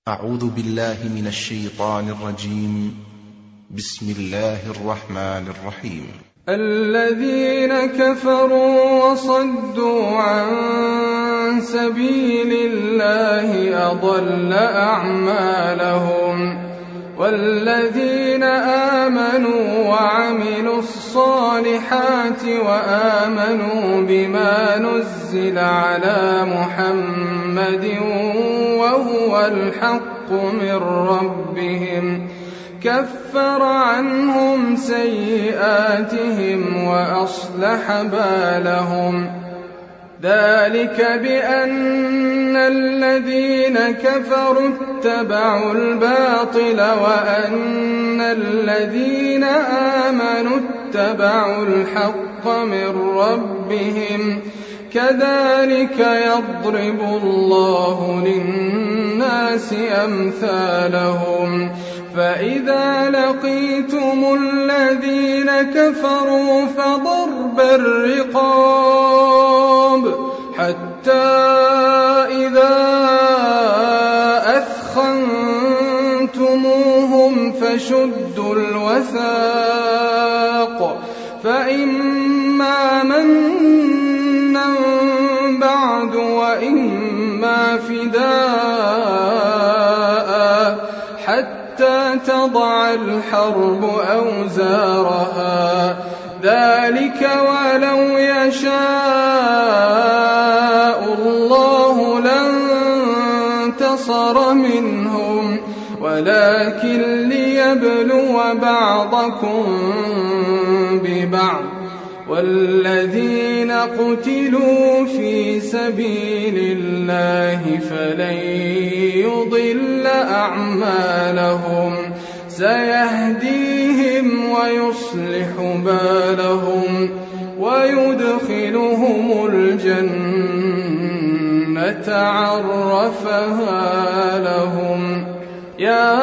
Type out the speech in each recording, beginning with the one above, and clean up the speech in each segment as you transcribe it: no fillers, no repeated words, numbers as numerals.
أعوذ بالله من الشيطان الرجيم. بسم الله الرحمن الرحيم. الذين كفروا وصدوا عن سبيل الله أضل أعمالهم، والذين آمنوا وعملوا الصالحات وآمنوا بما نزل على محمد وهو الحق من ربهم كفر عنهم سيئاتهم وأصلح بالهم. ذلك بأن الذين كفروا اتبعوا الباطل وأن الذين آمنوا اتبعوا الحق من ربهم، كذلك يضرب الله للناس أمثالهم. فإذا لقيتم الذين كفروا فضرب الرقاب حتى إذا أثخنتموهم فشدوا الوثاق، فإما منا بعد وإما فداء حتى تضع الحرب أوزارها. ذلك ولو يشاء الله لانتصر منهم، ولكن ليبلو بعضكم ببعض. والذين قتلوا في سبيل الله فلن يضل أعمالهم، سيهديهم ويصلح بالهم ويدخلهم الجنة عرفها لهم. يا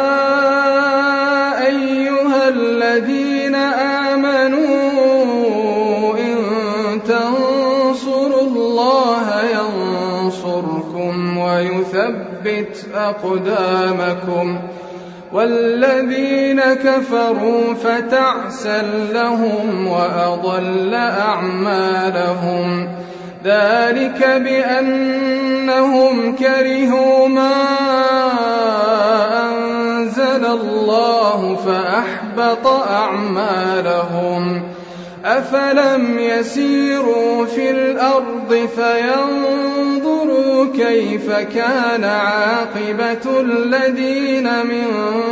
أيها الذين آمنوا إن تنصروا الله ينصركم ويثبت أقدامكم، والذين كفروا فتعسا لهم وأضل أعمالهم. ذلك بأنهم كرهوا ما أنزل الله فأحبط أعمالهم. أفلم يسيروا في الأرض فينظروا كيف كان عاقبة الذين من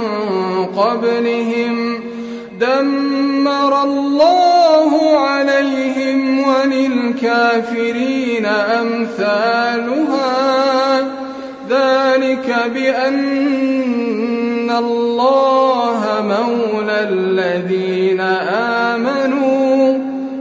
قبلهم، دمر الله عليهم وللكافرين أمثالها. ذلك بأن الله مولى الذين آمنوا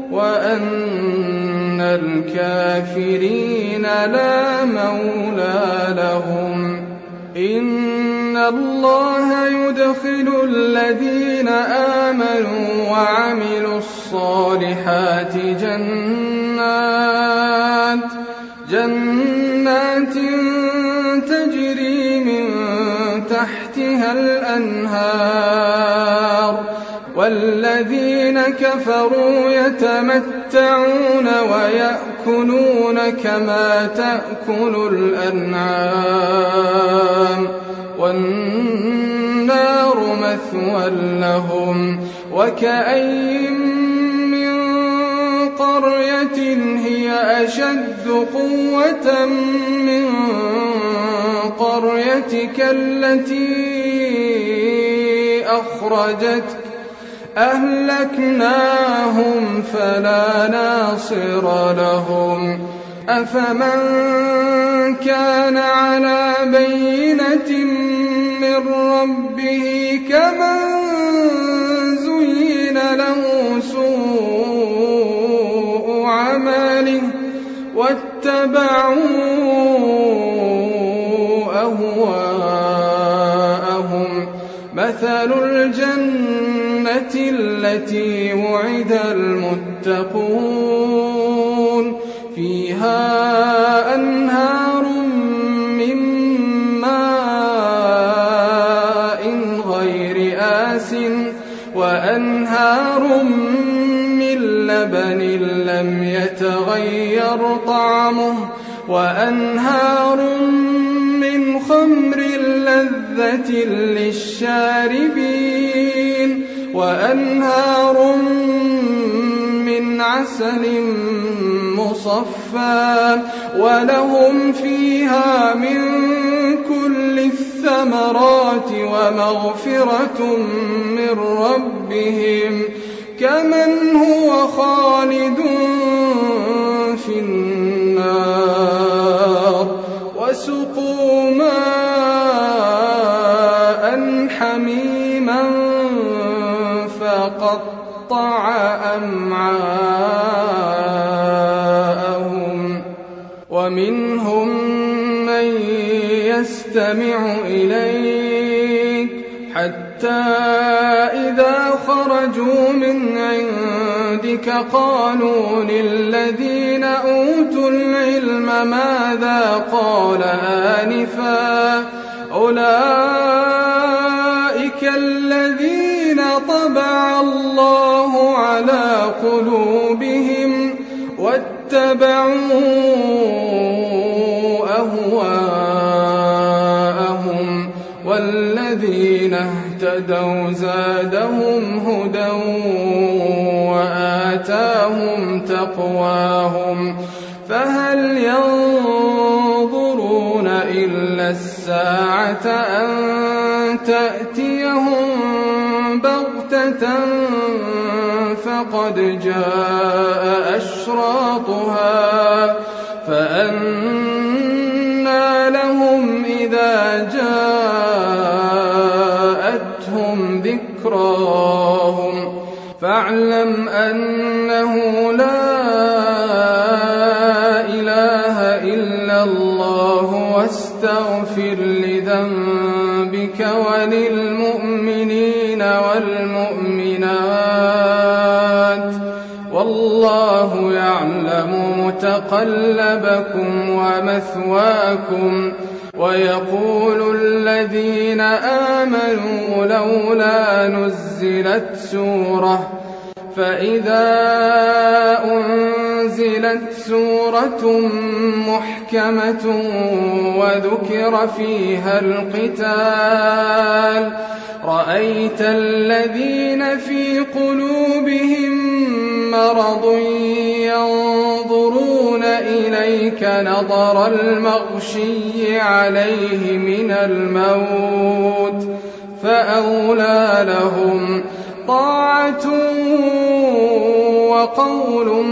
وأن الكافرين لا مولى لهم. إن الله يدخل الذين آمنوا وعملوا الصالحات جنات تجري من تحتها الأنهار، والذين كفروا يتمتعون ويأكلون كما تأكل الأنعام، والنار مثوى لهم. وكأين من قرية هي أشد قوة من قريتك التي أخرجتك أهلكناهم فلا ناصر لهم. أفمن كان على بينة من ربه كمن زين له سوء عمله واتبعوا أهواءهم. مثل الجنة التي وعد المتقون فيها أنهار من ماء وأنهار من خمر لذة للشاربين وأنهار من عسل مصفى ولهم فيها من كل الثمرات ومغفرة من ربهم كمن هو خالد في النار وسقوا ماء حميما فقطع أمعاءهم ومنهم من يستمع إليك حتى إذا خرجوا من عندك قالوا للذين أوتوا العلم ماذا قال آنفا أولئك الذين طبع الله على قلوبهم واتبعوا أهواءهم والذين اهتدوا زادهم هدى وآتاهم تقواهم فهل ينظرون إلا الساعة أن تأتيهم بغتة فقد جاء أشراطها فأنى لهم إذا جاءتهم ذكراهم فاعلم أنه لا إله إلا الله واستغفر لذنبك وللمؤمنين والمؤمنات والله يعلم متقلبكم ومثواكم ويقول الذين آمنوا لولا نزلت سورة فإذا أنزلت سورة محكمة وذكر فيها القتال رأيت الذين في قلوبهم مرض ينظرون إليك نظر المغشي عليه من الموت فأولى لهم طاعة وقول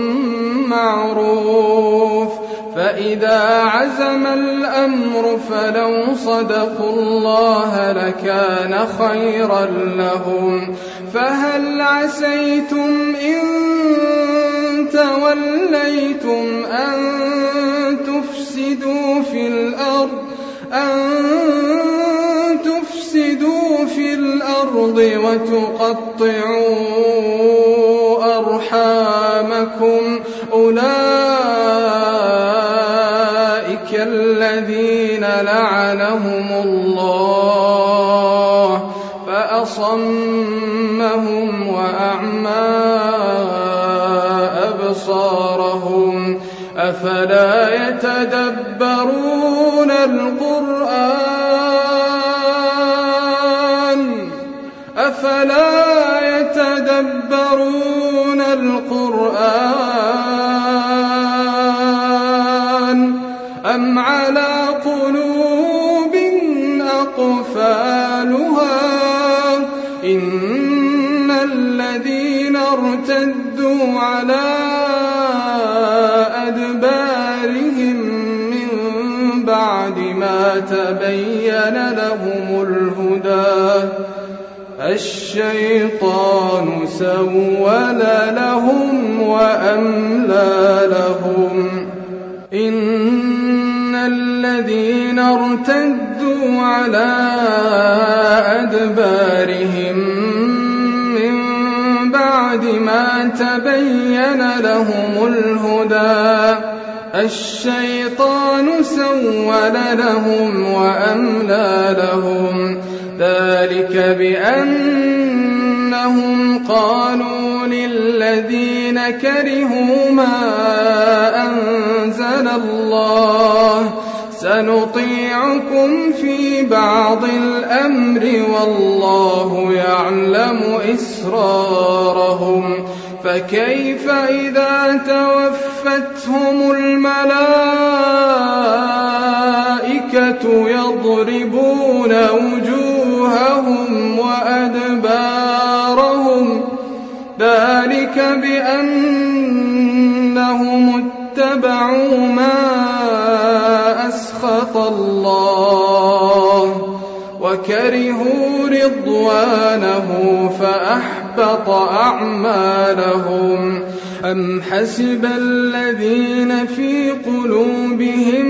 معروف فإذا عزم الأمر فلو صدقوا الله لكان خيرا لهم فهل عسيتم إن توليتم أن تفسدوا في الأرض وتقطعوا أرحامكم أولئك الذين لعنهم الله فأصمهم وأعمى أبصارهم أفلا يتدبرون القرآن أم على قلوب أقفالها إن الذين ارتدوا على أدبارهم من بعد ما تبين لهم الهدى الشيطان سول لهم وأملى لهم إن الذين ارتدوا على أدبارهم من بعد ما تبين لهم الهدى الشيطان سول لهم وأملى لهم ذلك بأن بينهم قالوا للذين كرهوا ما أنزل الله سنطيعكم في بعض الأمر والله يعلم إسرارهم فكيف إذا توفتهم الملائكة يضربون وجوههم وأدبارهم ذلك بأنهم اتبعوا ما أسخط الله وكرهوا رضوانه فأحبط أعمالهم أم حسب الذين في قلوبهم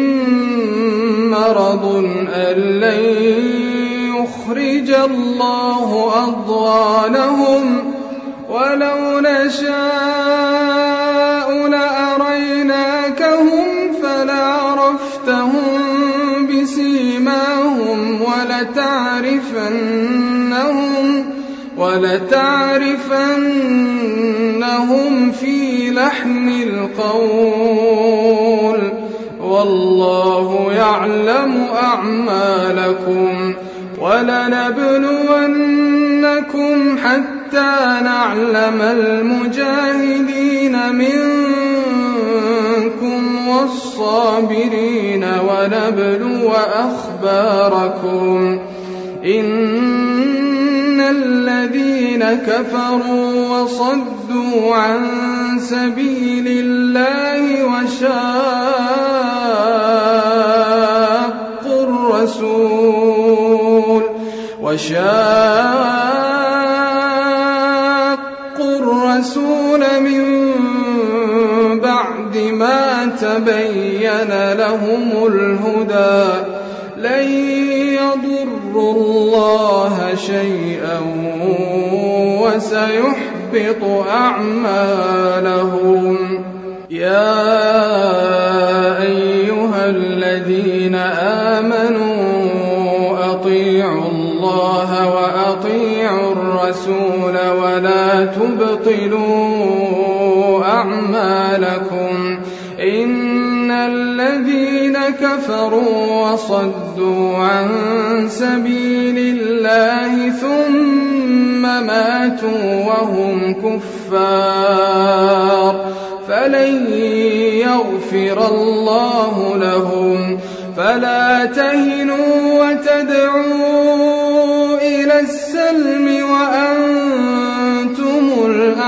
مرض أن لن يخرج الله أضغانهم ولو نشاء لأريناكهم فلعرفتهم بسيماهم ولتعرفنهم في لحن القول والله يعلم أعمالكم ولنبلونكم حتى نعلم المجاهدين منكم والصابرين ونبلو أخباركم إن الذين كفروا وصدوا عن سبيل الله وشاقوا الرسول من بعد ما تبين لهم الهدى لن يضروا الله شيئا وسيحبط أعمالهم يا أيها الذين آمنوا أطيعوا الله وأطيعوا الرسول ولا تبطلوا أعمالكم إن الذين كفروا وصدوا عن سبيل الله ثم ماتوا وهم كفار فلن يغفر الله لهم فلا تهنوا وتدعوا إلى السلم وأنتم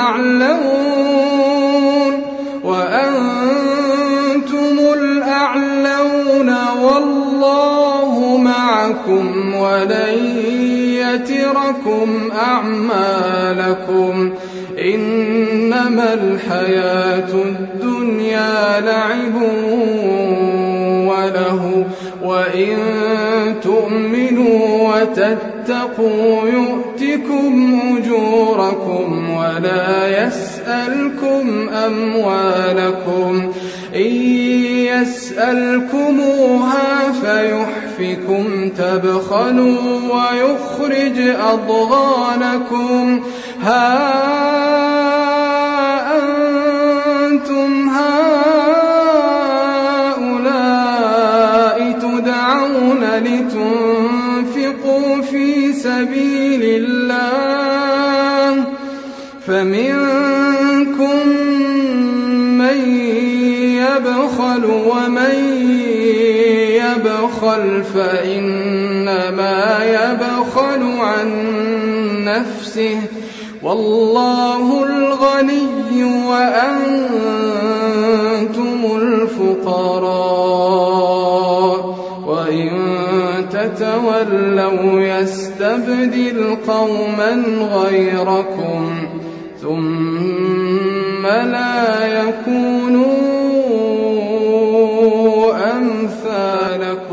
الأعلون والله معكم ولن يتركم أعمالكم إنما الحياة الدنيا لعب وله وإن تؤمنوا وتتقوا يؤتكم أجوركم ولا يسألكم أموالكم إن يسألكموها فيحفكم تبخلوا ويخرج أضغانكم ها أنتم هؤلاء تدعون لتنفقوا في سبيل الله فمنكم من يبخل ومن يبخل فإنما يبخل عن نفسه والله الغني وأنتم الفقراء وإن تتولوا يستبدل قوما غيركم ثم لا يكونوا أمثالكم